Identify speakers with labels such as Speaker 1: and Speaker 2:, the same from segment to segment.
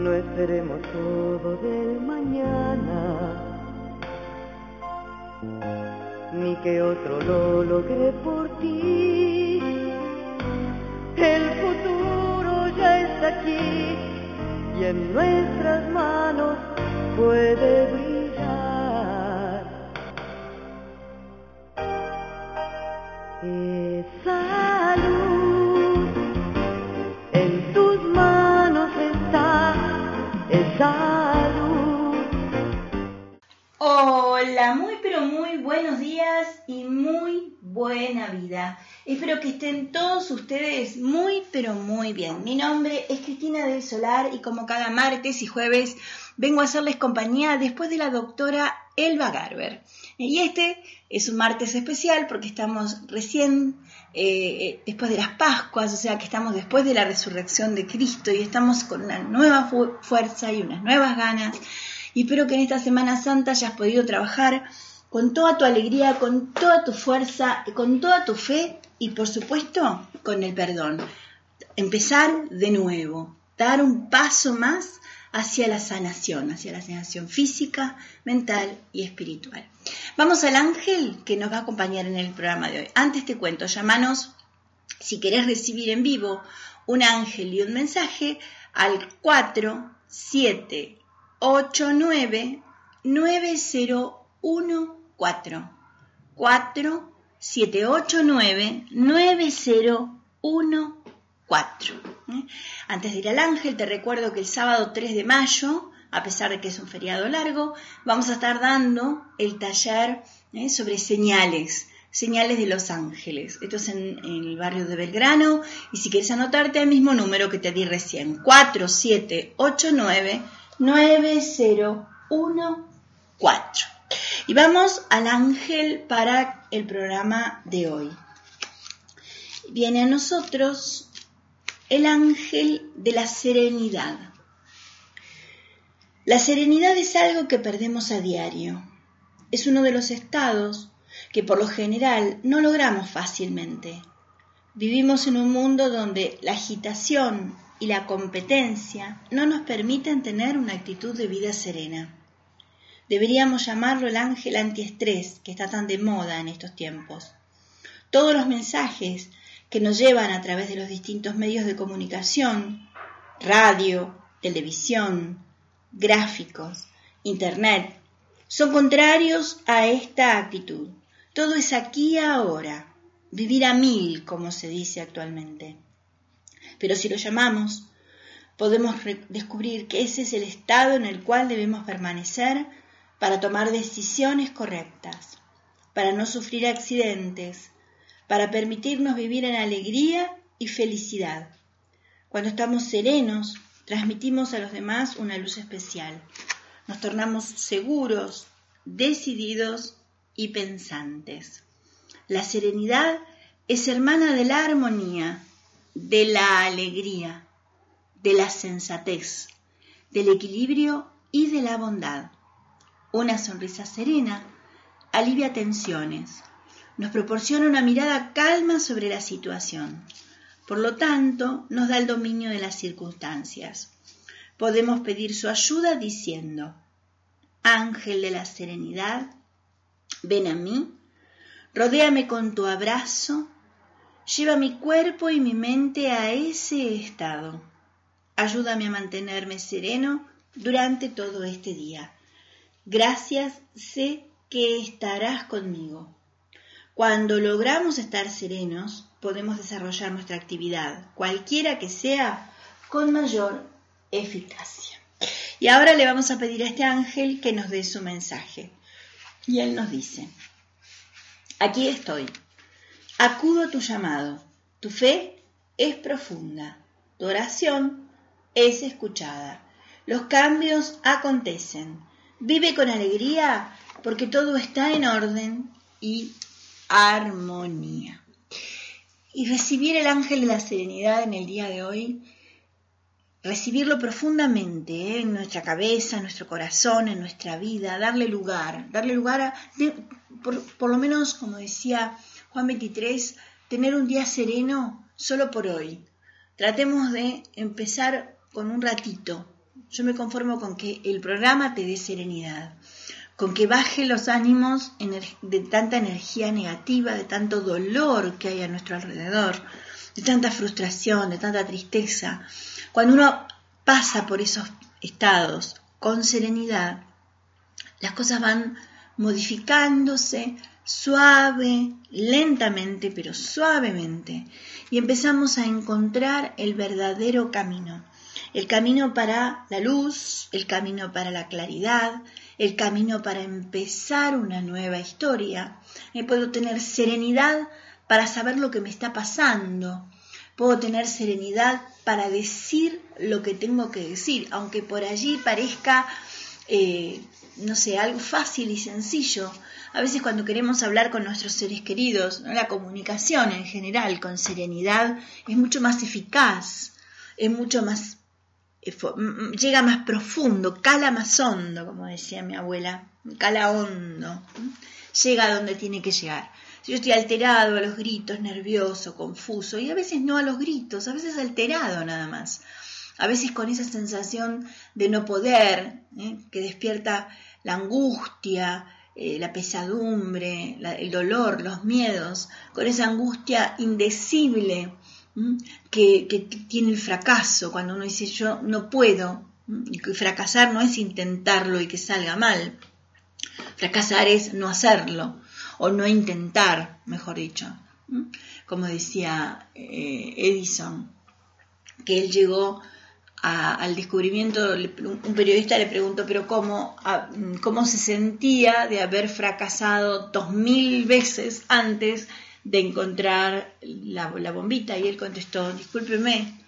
Speaker 1: No esperemos todo del mañana, ni que otro lo logre por ti. El futuro ya está aquí y en nuestras manos puede brillar. Esa luz en tus manos está, esa luz.
Speaker 2: Hola, muy pero muy buenos días y muy buena vida. Espero que estén todos ustedes muy pero muy bien. Mi nombre es Cristina del Solar y como cada martes y jueves vengo a hacerles compañía después de la doctora Elba Garber. Y este es un martes especial porque estamos recién después de las Pascuas, o sea que estamos después de la resurrección de Cristo y estamos con una nueva fuerza y unas nuevas ganas. Y espero que en esta Semana Santa hayas podido trabajar con toda tu alegría, con toda tu fuerza, con toda tu fe y por supuesto con el perdón. Empezar de nuevo, dar un paso más hacia la sanación física, mental y espiritual. Vamos al ángel que nos va a acompañar en el programa de hoy. Antes te cuento, llámanos si querés recibir en vivo un ángel y un mensaje al 4789-9014. 4789-9014. Antes de ir al ángel, te recuerdo que el sábado 3 de mayo, a pesar de que es un feriado largo, vamos a estar dando el taller sobre señales de los ángeles. Esto es en el barrio de Belgrano y si quieres anotarte al mismo número que te di recién, 4789-9014. Y vamos al ángel para el programa de hoy. Viene a nosotros el ángel de la serenidad. La serenidad es algo que perdemos a diario. Es uno de los estados que por lo general no logramos fácilmente. Vivimos en un mundo donde la agitación y la competencia no nos permiten tener una actitud de vida serena. Deberíamos llamarlo el ángel antiestrés, que está tan de moda en estos tiempos. Todos los mensajes que nos llevan a través de los distintos medios de comunicación, radio, televisión, gráficos, internet, son contrarios a esta actitud. Todo es aquí y ahora, vivir a 1000, como se dice actualmente. Pero si lo llamamos, podemos descubrir que ese es el estado en el cual debemos permanecer para tomar decisiones correctas, para no sufrir accidentes, para permitirnos vivir en alegría y felicidad. Cuando estamos serenos, transmitimos a los demás una luz especial. Nos tornamos seguros, decididos y pensantes. La serenidad es hermana de la armonía, de la alegría, de la sensatez, del equilibrio y de la bondad. Una sonrisa serena alivia tensiones, nos proporciona una mirada calma sobre la situación. Por lo tanto, nos da el dominio de las circunstancias. Podemos pedir su ayuda diciendo: Ángel de la serenidad, ven a mí, rodéame con tu abrazo, lleva mi cuerpo y mi mente a ese estado. Ayúdame a mantenerme sereno durante todo este día. Gracias, sé que estarás conmigo. Cuando logramos estar serenos, podemos desarrollar nuestra actividad, cualquiera que sea, con mayor eficacia. Y ahora le vamos a pedir a este ángel que nos dé su mensaje. Y él nos dice: aquí estoy, acudo a tu llamado, tu fe es profunda, tu oración es escuchada, los cambios acontecen, vive con alegría porque todo está en orden y armonía. Y recibir el ángel de la serenidad en el día de hoy, recibirlo profundamente en nuestra cabeza, en nuestro corazón, en nuestra vida, darle lugar por lo menos, como decía Juan 23, tener un día sereno solo por hoy. Tratemos de empezar con un ratito Yo me conformo con que el programa te dé serenidad, con que baje los ánimos de tanta energía negativa, de tanto dolor que hay a nuestro alrededor, de tanta frustración, de tanta tristeza. Cuando uno pasa por esos estados con serenidad, las cosas van modificándose suave, lentamente, pero suavemente, y empezamos a encontrar el verdadero camino. El camino para la luz, el camino para la claridad, el camino para empezar una nueva historia. Puedo tener serenidad para saber lo que me está pasando. Puedo tener serenidad para decir lo que tengo que decir, aunque por allí parezca, algo fácil y sencillo. A veces cuando queremos hablar con nuestros seres queridos, ¿no? La comunicación en general con serenidad es mucho más eficaz, es mucho más, llega más profundo, cala más hondo, como decía mi abuela, cala hondo, llega a donde tiene que llegar. Si yo estoy alterado, a los gritos, nervioso, confuso, y a veces no a los gritos, a veces alterado nada más, a veces con esa sensación de no poder, que despierta la angustia, la pesadumbre, el dolor, los miedos, con esa angustia indecible que tiene el fracaso, cuando uno dice yo no puedo, y que fracasar no es intentarlo y que salga mal, fracasar es no hacerlo, o no intentar, mejor dicho, como decía Edison, que él llegó al descubrimiento. Un periodista le preguntó, pero ¿cómo se sentía de haber fracasado 2000 veces antes de encontrar la bombita? Y él contestó, discúlpeme,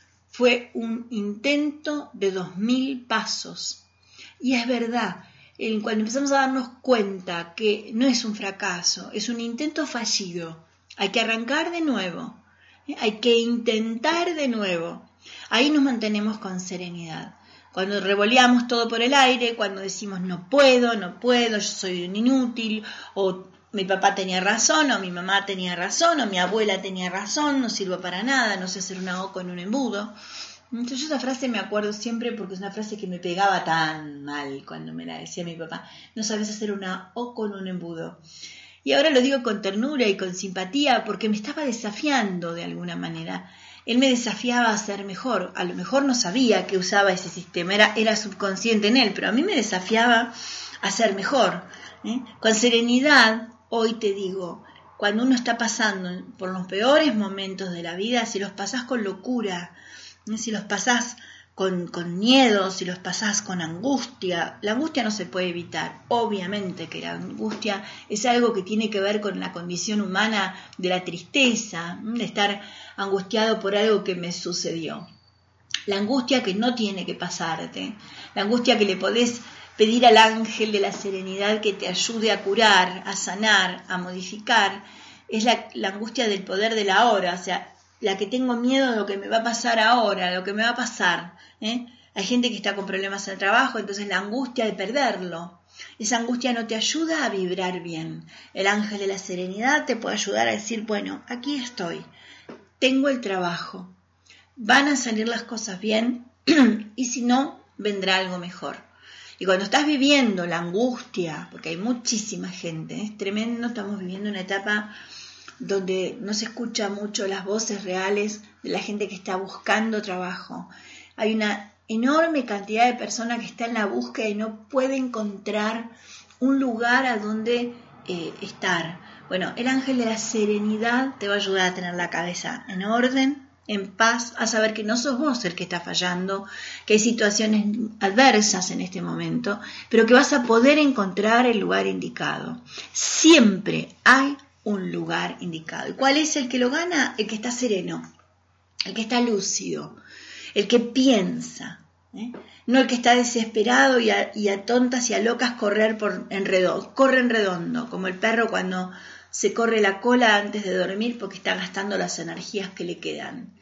Speaker 2: fue un intento de 2000 pasos. Y es verdad, cuando empezamos a darnos cuenta que no es un fracaso, es un intento fallido, hay que arrancar de nuevo, hay que intentar de nuevo. Ahí nos mantenemos con serenidad. Cuando revoleamos todo por el aire, cuando decimos no puedo, yo soy un inútil, o mi papá tenía razón, o mi mamá tenía razón, o mi abuela tenía razón, no sirvo para nada, no sé hacer una O con un embudo. Entonces esa frase me acuerdo siempre porque es una frase que me pegaba tan mal cuando me la decía mi papá. No sabes hacer una O con un embudo. Y ahora lo digo con ternura y con simpatía porque me estaba desafiando de alguna manera. Él me desafiaba a ser mejor. A lo mejor no sabía que usaba ese sistema, era subconsciente en él, pero a mí me desafiaba a ser mejor. Con serenidad, hoy te digo, cuando uno está pasando por los peores momentos de la vida, si los pasás con locura, si los pasás con miedo, si los pasás con angustia, la angustia no se puede evitar. Obviamente que la angustia es algo que tiene que ver con la condición humana de la tristeza, de estar angustiado por algo que me sucedió. La angustia que no tiene que pasarte, la angustia que le podés pedir al ángel de la serenidad que te ayude a curar, a sanar, a modificar, es la angustia del poder de la hora, o sea, la que tengo miedo de lo que me va a pasar ahora, lo que me va a pasar. Hay gente que está con problemas en el trabajo, entonces la angustia de perderlo. Esa angustia no te ayuda a vibrar bien. El ángel de la serenidad te puede ayudar a decir, bueno, aquí estoy, tengo el trabajo, van a salir las cosas bien y si no, vendrá algo mejor. Y cuando estás viviendo la angustia, porque hay muchísima gente, es tremendo, estamos viviendo una etapa donde no se escucha mucho las voces reales de la gente que está buscando trabajo. Hay una enorme cantidad de personas que está en la búsqueda y no puede encontrar un lugar a donde estar. Bueno, el ángel de la serenidad te va a ayudar a tener la cabeza en orden, en paz, a saber que no sos vos el que está fallando, que hay situaciones adversas en este momento, pero que vas a poder encontrar el lugar indicado. Siempre hay un lugar indicado. ¿Y cuál es el que lo gana? El que está sereno, el que está lúcido, el que piensa, no el que está desesperado y a tontas y a locas corre en redondo, como el perro cuando se corre la cola antes de dormir porque está gastando las energías que le quedan.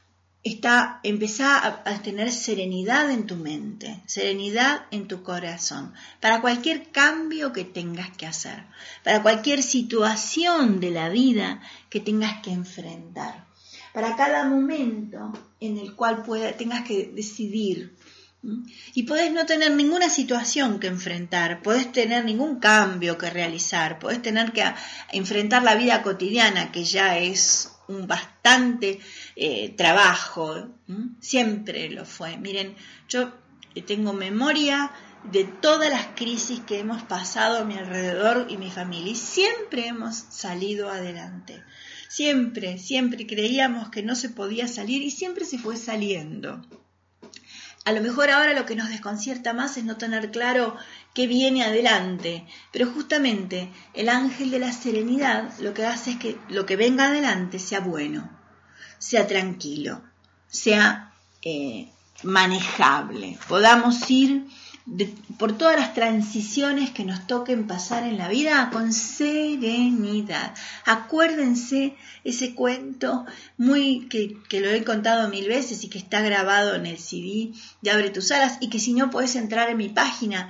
Speaker 2: Empezá a tener serenidad en tu mente, serenidad en tu corazón, para cualquier cambio que tengas que hacer, para cualquier situación de la vida que tengas que enfrentar, para cada momento en el cual tengas que decidir Y podés no tener ninguna situación que enfrentar, podés tener ningún cambio que realizar, podés tener que enfrentar la vida cotidiana, que ya es un bastante trabajo, siempre lo fue. Miren, yo tengo memoria de todas las crisis que hemos pasado a mi alrededor y mi familia, y siempre hemos salido adelante. Siempre creíamos que no se podía salir y siempre se fue saliendo. A lo mejor ahora lo que nos desconcierta más es no tener claro qué viene adelante, pero justamente el ángel de la serenidad lo que hace es que lo que venga adelante sea bueno, sea tranquilo, sea manejable, podamos ir por todas las transiciones que nos toquen pasar en la vida con serenidad. Acuérdense ese cuento que lo he contado 1000 veces y que está grabado en el CD de Abre tus alas, y que si no podés entrar en mi página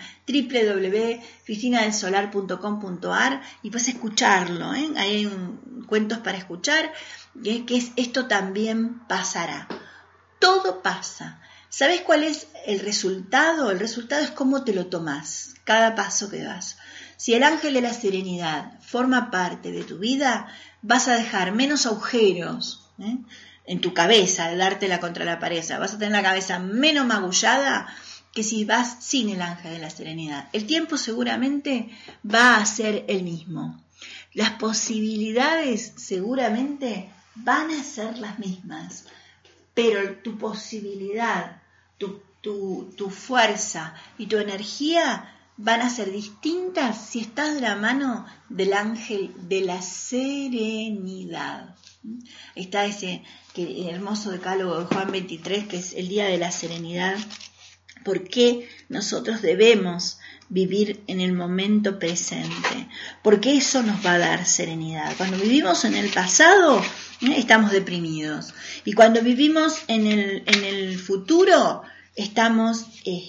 Speaker 2: www.cristinadelsolar.com.ar y puedes escucharlo, Ahí hay cuentos para escuchar, que es esto también pasará. Todo pasa. ¿Sabes cuál es el resultado? El resultado es cómo te lo tomás, cada paso que das. Si el ángel de la serenidad forma parte de tu vida, vas a dejar menos agujeros en tu cabeza, de dártela contra la pared. Vas a tener la cabeza menos magullada que si vas sin el ángel de la serenidad. El tiempo seguramente va a ser el mismo. Las posibilidades seguramente van a ser las mismas, pero tu posibilidad, tu fuerza y tu energía van a ser distintas si estás de la mano del ángel de la serenidad. Está ese hermoso decálogo de Juan 23, que es el día de la serenidad. ¿Por qué nosotros debemos vivir en el momento presente? Porque eso nos va a dar serenidad. Cuando vivimos en el pasado, estamos deprimidos. Y cuando vivimos en el futuro, estamos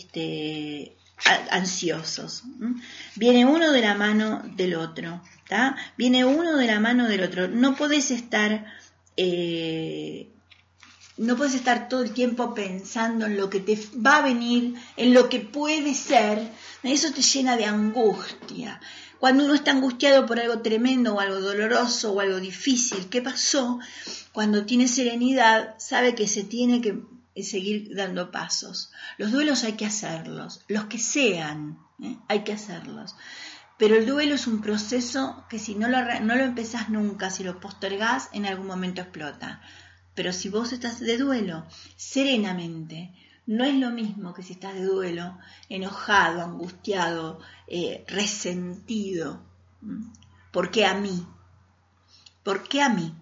Speaker 2: ansiosos. Viene uno de la mano del otro. ¿tá? Viene uno de la mano del otro. No podés estar todo el tiempo pensando en lo que te va a venir, en lo que puede ser. Eso te llena de angustia. Cuando uno está angustiado por algo tremendo o algo doloroso o algo difícil, ¿qué pasó? Cuando tiene serenidad, sabe que se tiene que seguir dando pasos. Los duelos hay que hacerlos, los que sean, hay que hacerlos. Pero el duelo es un proceso que si no lo empezás nunca, si lo postergás, en algún momento explota. Pero si vos estás de duelo serenamente, no es lo mismo que si estás de duelo enojado, angustiado, resentido. ¿Por qué a mí? ¿Por qué a mí?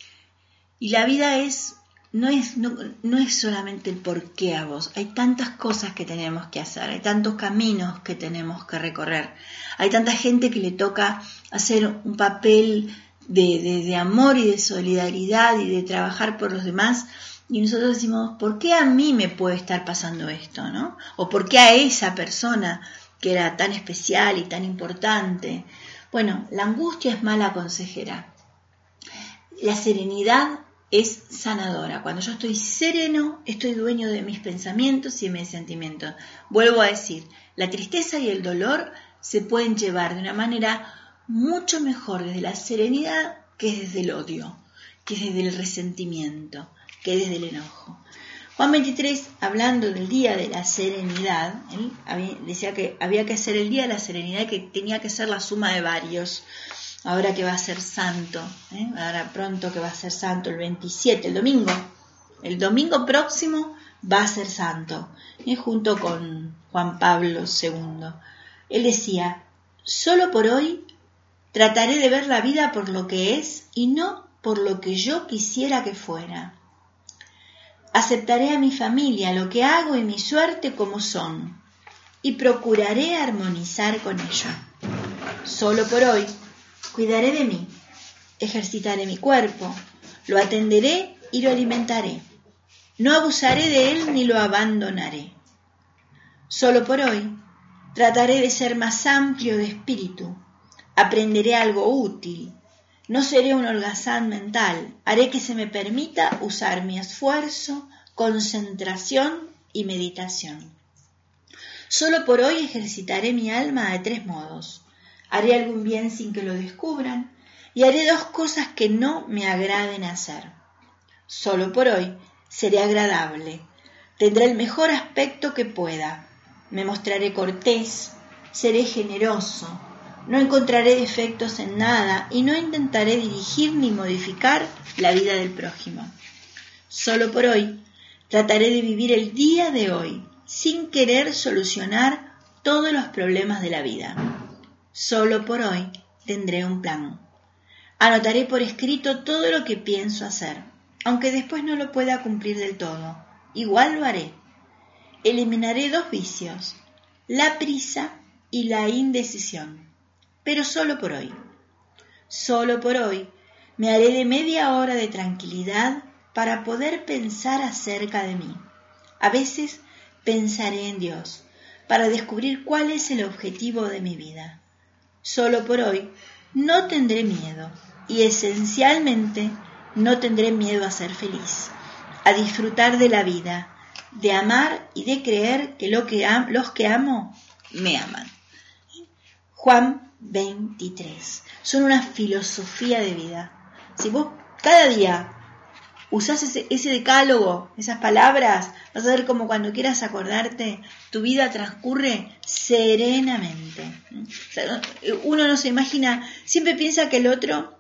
Speaker 2: Y la vida no es solamente el por qué a vos. Hay tantas cosas que tenemos que hacer, hay tantos caminos que tenemos que recorrer. Hay tanta gente que le toca hacer un papel de amor y de solidaridad y de trabajar por los demás, y nosotros decimos, ¿por qué a mí me puede estar pasando esto? ¿no? O ¿por qué a esa persona que era tan especial y tan importante? Bueno, la angustia es mala consejera. La serenidad es sanadora. Cuando yo estoy sereno, estoy dueño de mis pensamientos y de mis sentimientos. Vuelvo a decir, la tristeza y el dolor se pueden llevar de una manera mucho mejor desde la serenidad que desde el odio, que desde el resentimiento, que desde el enojo. Juan 23, hablando del día de la serenidad, él decía que había que hacer el día de la serenidad y que tenía que ser la suma de varios. Ahora que va a ser santo, ahora pronto que va a ser santo, el 27, el domingo próximo va a ser santo, junto con Juan Pablo II. Él decía, solo por hoy trataré de ver la vida por lo que es y no por lo que yo quisiera que fuera. Aceptaré a mi familia, lo que hago y mi suerte como son, y procuraré armonizar con ella. Solo por hoy cuidaré de mí, ejercitaré mi cuerpo, lo atenderé y lo alimentaré. No abusaré de él ni lo abandonaré. Solo por hoy trataré de ser más amplio de espíritu. Aprenderé algo útil. No seré un holgazán mental. Haré que se me permita usar mi esfuerzo, concentración y meditación. Solo por hoy ejercitaré mi alma de 3 modos. Haré algún bien sin que lo descubran y haré 2 cosas que no me agraden hacer. Solo por hoy seré agradable. Tendré el mejor aspecto que pueda. Me mostraré cortés, seré generoso. No encontraré defectos en nada y no intentaré dirigir ni modificar la vida del prójimo. Solo por hoy trataré de vivir el día de hoy sin querer solucionar todos los problemas de la vida. Solo por hoy tendré un plan. Anotaré por escrito todo lo que pienso hacer, aunque después no lo pueda cumplir del todo. Igual lo haré. Eliminaré 2 vicios, la prisa y la indecisión, pero solo por hoy. Solo por hoy me haré de media hora de tranquilidad para poder pensar acerca de mí. A veces pensaré en Dios para descubrir cuál es el objetivo de mi vida. Solo por hoy no tendré miedo y esencialmente no tendré miedo a ser feliz, a disfrutar de la vida, de amar y de creer que los que amo me aman. Juan 23. Son una filosofía de vida. Si vos cada día usás ese decálogo, esas palabras, vas a ver como cuando quieras acordarte, tu vida transcurre serenamente. O sea, uno no se imagina, siempre piensa que el otro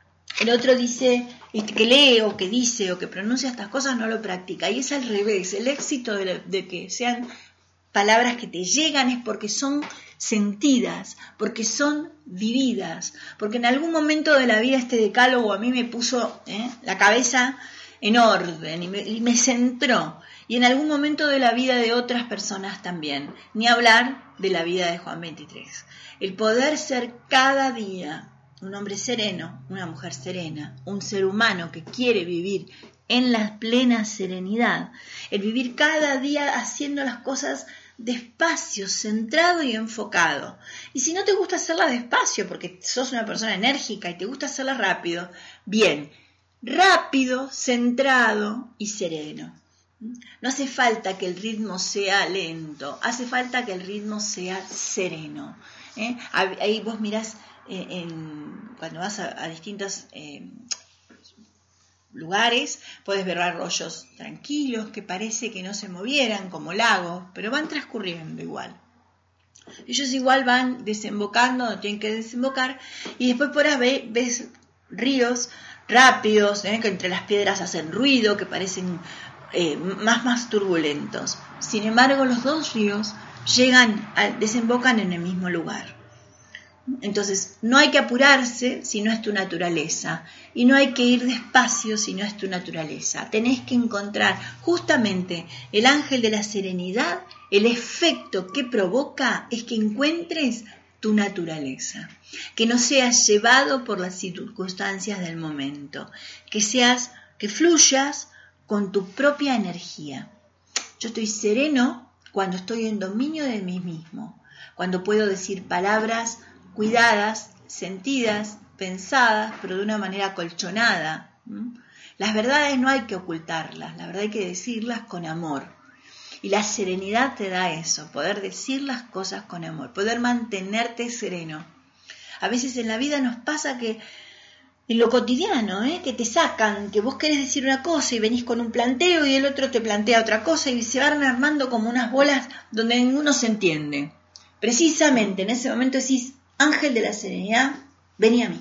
Speaker 2: dice, que lee o que dice o que pronuncia estas cosas, no lo practica. Y es al revés. El éxito de que sean palabras que te llegan es porque son sentidas, porque son vividas, porque en algún momento de la vida este decálogo a mí me puso la cabeza en orden y me centró. Y en algún momento de la vida de otras personas también. Ni hablar de la vida de Juan 23. El poder ser cada día un hombre sereno, una mujer serena, un ser humano que quiere vivir en la plena serenidad, el vivir cada día haciendo las cosas despacio, centrado y enfocado. Y si no te gusta hacerla despacio, porque sos una persona enérgica y te gusta hacerla rápido, bien, rápido, centrado y sereno. No hace falta que el ritmo sea lento, hace falta que el ritmo sea sereno. Ahí vos mirás cuando vas a distintos lugares, puedes ver arroyos tranquilos que parece que no se movieran como lagos, pero van transcurriendo igual. Ellos igual van desembocando donde tienen que desembocar y después por ahí ves ríos rápidos, que entre las piedras hacen ruido, que parecen más turbulentos. Sin embargo, los 2 ríos desembocan en el mismo lugar. Entonces, no hay que apurarse si no es tu naturaleza, y no hay que ir despacio si no es tu naturaleza. Tenés que encontrar justamente el ángel de la serenidad, el efecto que provoca es que encuentres tu naturaleza, que no seas llevado por las circunstancias del momento, que fluyas con tu propia energía. Yo estoy sereno cuando estoy en dominio de mí mismo, cuando puedo decir palabras cuidadas, sentidas, pensadas, pero de una manera acolchonada. Las verdades no hay que ocultarlas, la verdad hay que decirlas con amor. Y la serenidad te da eso, poder decir las cosas con amor, poder mantenerte sereno. A veces en la vida nos pasa que en lo cotidiano, que te sacan, que vos querés decir una cosa y venís con un planteo y el otro te plantea otra cosa y se van armando como unas bolas donde ninguno se entiende. Precisamente en ese momento decís, ángel de la serenidad, vení a mí.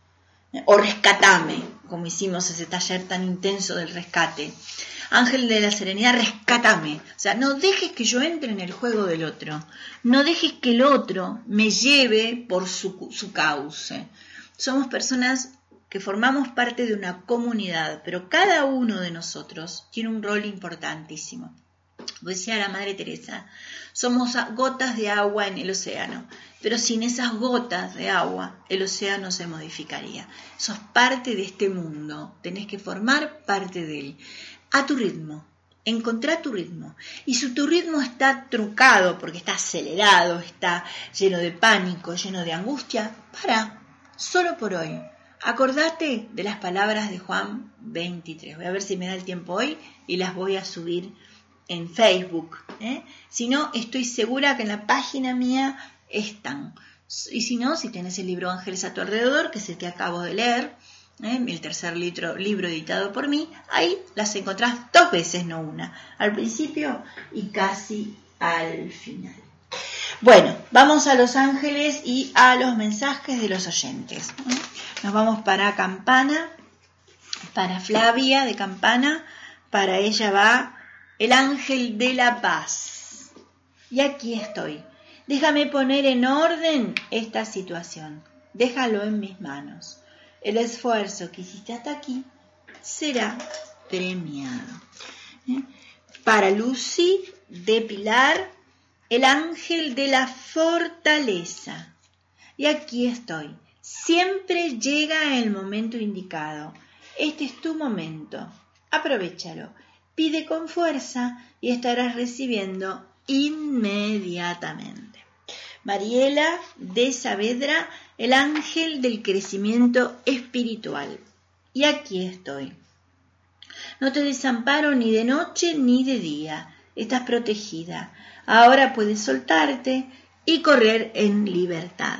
Speaker 2: O rescatame, como hicimos ese taller tan intenso del rescate. Ángel de la serenidad, rescátame. O sea, no dejes que yo entre en el juego del otro. No dejes que el otro me lleve por su cauce. Somos personas que formamos parte de una comunidad, pero cada uno de nosotros tiene un rol importantísimo. Decía la Madre Teresa, somos gotas de agua en el océano, pero sin esas gotas de agua el océano se modificaría. Sos parte de este mundo, tenés que formar parte de él. A tu ritmo, encontrá tu ritmo. Y si tu ritmo está trucado porque está acelerado, está lleno de pánico, lleno de angustia, para, solo por hoy. Acordate de las palabras de Juan 23. Voy a ver si me da el tiempo hoy y las voy a subir en Facebook. Si no, estoy segura que en la página mía están. Y si no, si tenés el libro Ángeles a tu alrededor, que es el que acabo de leer, el tercer libro editado por mí, ahí las encontrás 2 veces, no una, al principio y casi al final. Bueno, vamos a los ángeles y a los mensajes de los oyentes. Nos vamos para Campana, para Flavia de Campana. Para ella va el ángel de la paz. Y aquí estoy. Déjame poner en orden esta situación. Déjalo en mis manos. El esfuerzo que hiciste hasta aquí será premiado. Para Lucy de Pilar, el ángel de la fortaleza. Y aquí estoy. Siempre llega el momento indicado. Este es tu momento. Aprovéchalo. Pide con fuerza y estarás recibiendo inmediatamente. Mariela de Saavedra, el ángel del crecimiento espiritual. Y aquí estoy. No te desamparo ni de noche ni de día. Estás protegida. Ahora puedes soltarte y correr en libertad.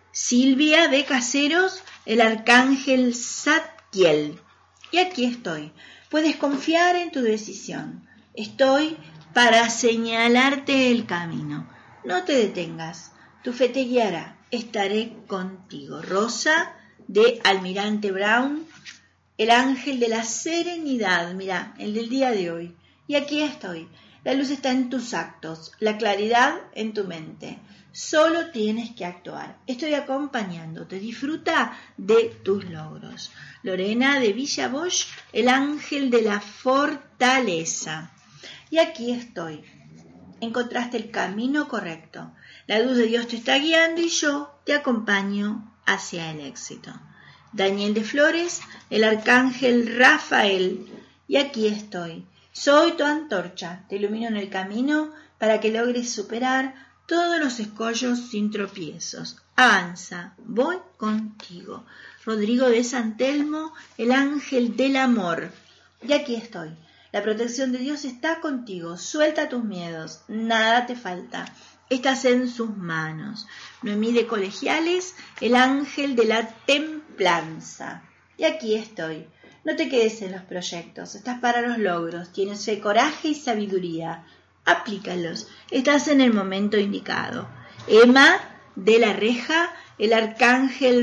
Speaker 2: Silvia de Caseros, el arcángel Zadkiel. Y aquí estoy. Puedes confiar en tu decisión. Estoy para señalarte el camino. No te detengas. Tu fe te guiará. Estaré contigo. Rosa de Almirante Brown, el ángel de la serenidad. Mira, el del día de hoy. Y aquí estoy. La luz está en tus actos, la claridad en tu mente. Solo tienes que actuar. Estoy acompañándote. Disfruta de tus logros. Lorena de Villa Bosch, el ángel de la fortaleza. Y aquí estoy. Encontraste el camino correcto. La luz de Dios te está guiando y yo te acompaño hacia el éxito. Daniel de Flores, el arcángel Rafael. Y aquí estoy. Soy tu antorcha. Te ilumino en el camino para que logres superar todos los escollos sin tropiezos. Avanza, voy contigo. Rodrigo de San Telmo, el ángel del amor. Y aquí estoy. La protección de Dios está contigo. Suelta tus miedos. Nada te falta. Estás en sus manos. Noemí de Colegiales, el ángel de la templanza. Y aquí estoy. No te quedes en los proyectos. Estás para los logros. Tienes fe, coraje y sabiduría. Aplícalos. Estás en el momento indicado. Emma de la Reja, el arcángel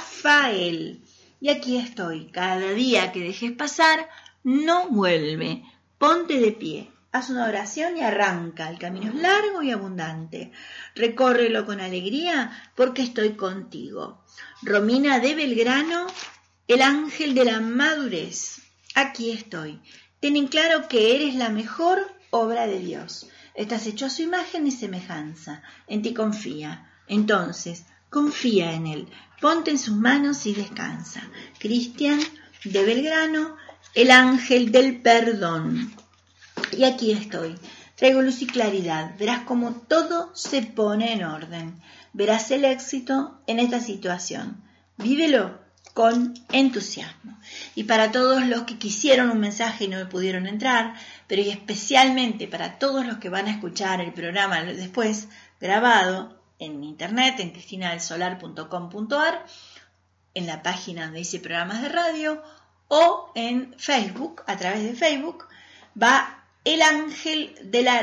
Speaker 2: Rafael. Y aquí estoy. Cada día que dejes pasar, no vuelve. Ponte de pie. Haz una oración y arranca. El camino es largo y abundante. Recórrelo con alegría porque estoy contigo. Romina de Belgrano, el ángel de la madurez. Aquí estoy. Ten en claro que eres la mejor obra de Dios. Estás hecho a su imagen y semejanza. En ti confía. Entonces, confía en Él. Ponte en sus manos y descansa. Cristian de Belgrano, el ángel del perdón. Y aquí estoy. Traigo luz y claridad. Verás cómo todo se pone en orden. Verás el éxito en esta situación. Vívelo con entusiasmo. Y para todos los que quisieron un mensaje y no me pudieron entrar, pero y especialmente para todos los que van a escuchar el programa después grabado en internet, en cristinalsolar.com.ar, en la página donde dice programas de radio, o en Facebook, a través de Facebook, va el ángel de la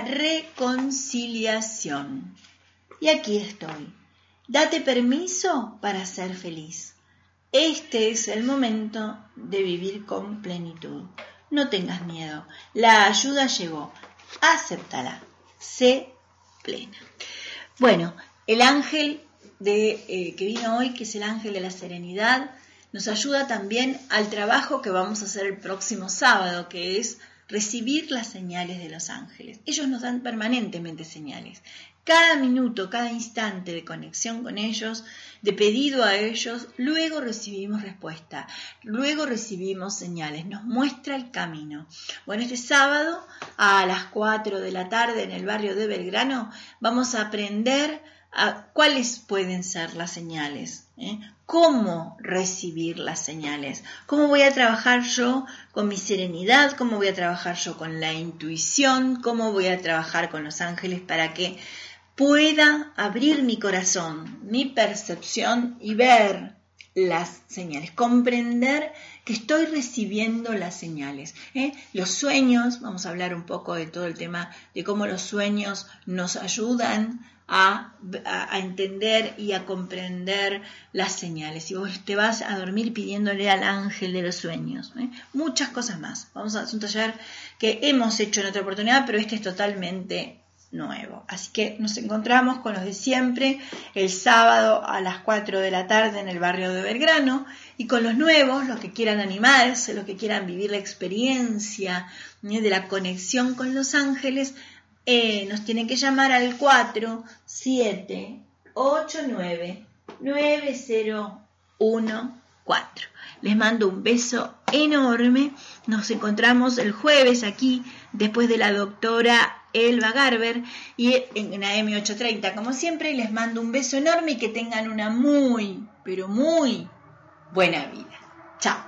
Speaker 2: reconciliación. Y aquí estoy. Date permiso para ser feliz. Este es el momento de vivir con plenitud. No tengas miedo. La ayuda llegó. Acéptala. Sé plena. Bueno, el ángel que vino hoy, que es el ángel de la serenidad, nos ayuda también al trabajo que vamos a hacer el próximo sábado, que es recibir las señales de los ángeles. Ellos nos dan permanentemente señales. Cada minuto, cada instante de conexión con ellos, de pedido a ellos, luego recibimos respuesta, luego recibimos señales, nos muestra el camino. Bueno, este sábado a las 4 de la tarde en el barrio de Belgrano vamos a aprender a cuáles pueden ser las señales, cómo recibir las señales, cómo voy a trabajar yo con mi serenidad, cómo voy a trabajar yo con la intuición, cómo voy a trabajar con los ángeles para que pueda abrir mi corazón, mi percepción y ver las señales, comprender que estoy recibiendo las señales. Los sueños, vamos a hablar un poco de todo el tema de cómo los sueños nos ayudan a entender y a comprender las señales. Si vos te vas a dormir pidiéndole al ángel de los sueños, muchas cosas más. Vamos a hacer un taller que hemos hecho en otra oportunidad, pero este es totalmente nuevo. Así que nos encontramos con los de siempre el sábado a las 4 de la tarde en el barrio de Belgrano, y con los nuevos, los que quieran animarse, los que quieran vivir la experiencia de la conexión con los ángeles, nos tienen que llamar al 4789-9014. Les mando un beso enorme. Nos encontramos el jueves aquí, después de la doctora Elba Garber, y en AM830, como siempre, y les mando un beso enorme y que tengan una muy, pero muy buena vida. Chao.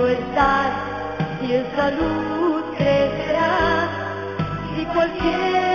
Speaker 1: Y esa luz crecerá y cualquier